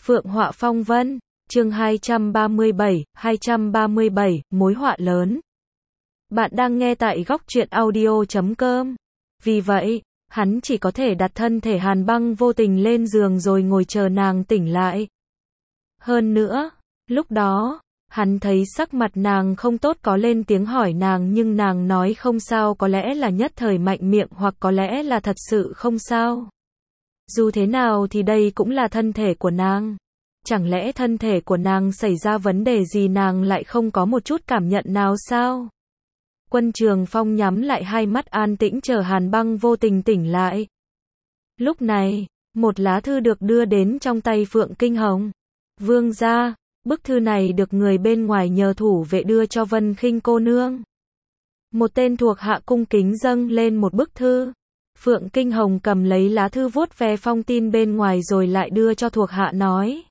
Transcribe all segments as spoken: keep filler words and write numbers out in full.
Phượng Họa Phong Vân, chương hai trăm ba mươi bảy, hai trăm ba mươi bảy, mối họa lớn. Bạn đang nghe tại góc truyện audio chấm com. Vì vậy, hắn chỉ có thể đặt thân thể Hàn Băng vô tình lên giường rồi ngồi chờ nàng tỉnh lại. Hơn nữa, lúc đó, hắn thấy sắc mặt nàng không tốt, có lên tiếng hỏi nàng nhưng nàng nói không sao, có lẽ là nhất thời mạnh miệng hoặc có lẽ là thật sự không sao. Dù thế nào thì đây cũng là thân thể của nàng. Chẳng lẽ thân thể của nàng xảy ra vấn đề gì nàng lại không có một chút cảm nhận nào sao? Quân Trường Phong nhắm lại hai mắt an tĩnh chờ Hàn Băng vô tình tỉnh lại. Lúc này, một lá thư được đưa đến trong tay Phượng Kinh Hồng. Vương gia, bức thư này được người bên ngoài nhờ thủ vệ đưa cho Vân Khinh cô nương. Một tên thuộc hạ cung kính dâng lên một bức thư. Phượng Kinh Hồng cầm lấy lá thư vuốt ve phong tin bên ngoài rồi lại đưa cho thuộc hạ nói.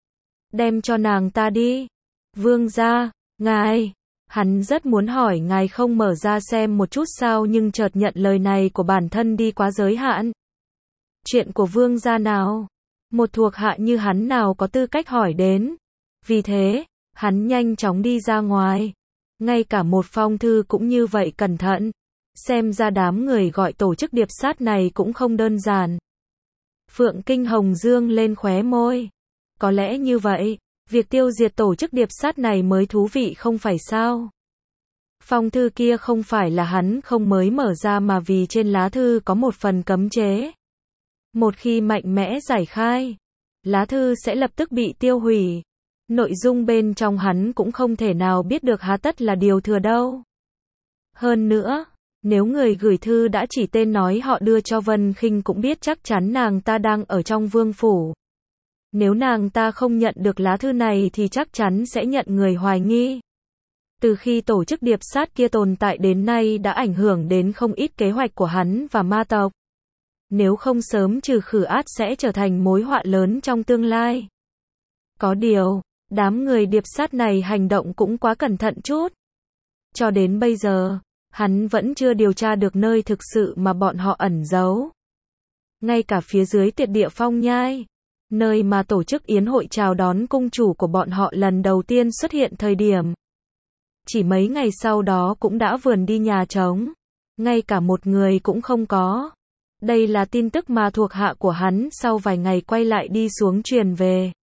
Đem cho nàng ta đi. Vương gia, ngài, hắn rất muốn hỏi ngài không mở ra xem một chút sao nhưng chợt nhận lời này của bản thân đi quá giới hạn. Chuyện của vương gia nào? Một thuộc hạ như hắn nào có tư cách hỏi đến. Vì thế, hắn nhanh chóng đi ra ngoài. Ngay cả một phong thư cũng như vậy cẩn thận. Xem ra đám người gọi tổ chức điệp sát này cũng không đơn giản. Phượng Kinh Hồng dương lên khóe môi. Có lẽ như vậy, việc tiêu diệt tổ chức điệp sát này mới thú vị không phải sao? Phong thư kia không phải là hắn không mới mở ra mà vì trên lá thư có một phần cấm chế. Một khi mạnh mẽ giải khai, lá thư sẽ lập tức bị tiêu hủy. Nội dung bên trong hắn cũng không thể nào biết được há tất là điều thừa đâu. Hơn nữa, nếu người gửi thư đã chỉ tên nói họ đưa cho Vân Khinh cũng biết chắc chắn nàng ta đang ở trong vương phủ. Nếu nàng ta không nhận được lá thư này thì chắc chắn sẽ nhận người hoài nghi. Từ khi tổ chức điệp sát kia tồn tại đến nay đã ảnh hưởng đến không ít kế hoạch của hắn và ma tộc. Nếu không sớm trừ khử át sẽ trở thành mối họa lớn trong tương lai. Có điều, đám người điệp sát này hành động cũng quá cẩn thận chút. Cho đến bây giờ, hắn vẫn chưa điều tra được nơi thực sự mà bọn họ ẩn giấu. Ngay cả phía dưới Tiệt Địa Phong Nhai, nơi mà tổ chức yến hội chào đón cung chủ của bọn họ lần đầu tiên xuất hiện thời điểm. Chỉ mấy ngày sau đó cũng đã vườn đi nhà trống. Ngay cả một người cũng không có. Đây là tin tức mà thuộc hạ của hắn sau vài ngày quay lại đi xuống truyền về.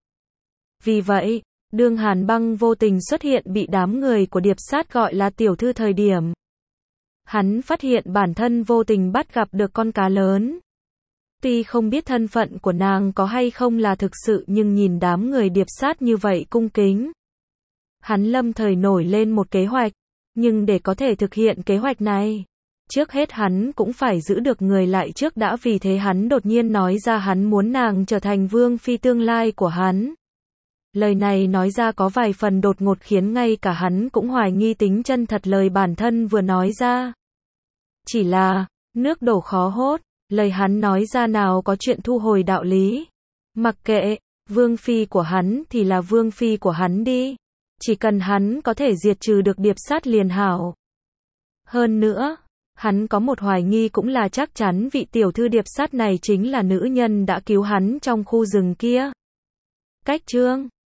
Vì vậy, đương Hàn Băng vô tình xuất hiện bị đám người của điệp sát gọi là tiểu thư thời điểm. Hắn phát hiện bản thân vô tình bắt gặp được con cá lớn. Tuy không biết thân phận của nàng có hay không là thực sự nhưng nhìn đám người điệp sát như vậy cung kính. Hắn lâm thời nổi lên một kế hoạch, nhưng để có thể thực hiện kế hoạch này, trước hết hắn cũng phải giữ được người lại trước đã, vì thế hắn đột nhiên nói ra hắn muốn nàng trở thành vương phi tương lai của hắn. Lời này nói ra có vài phần đột ngột khiến ngay cả hắn cũng hoài nghi tính chân thật lời bản thân vừa nói ra. Chỉ là, nước đổ khó hốt. Lời hắn nói ra nào có chuyện thu hồi đạo lý. Mặc kệ, vương phi của hắn thì là vương phi của hắn đi. Chỉ cần hắn có thể diệt trừ được điệp sát liền hảo. Hơn nữa, hắn có một hoài nghi cũng là chắc chắn vị tiểu thư điệp sát này chính là nữ nhân đã cứu hắn trong khu rừng kia. Cách chương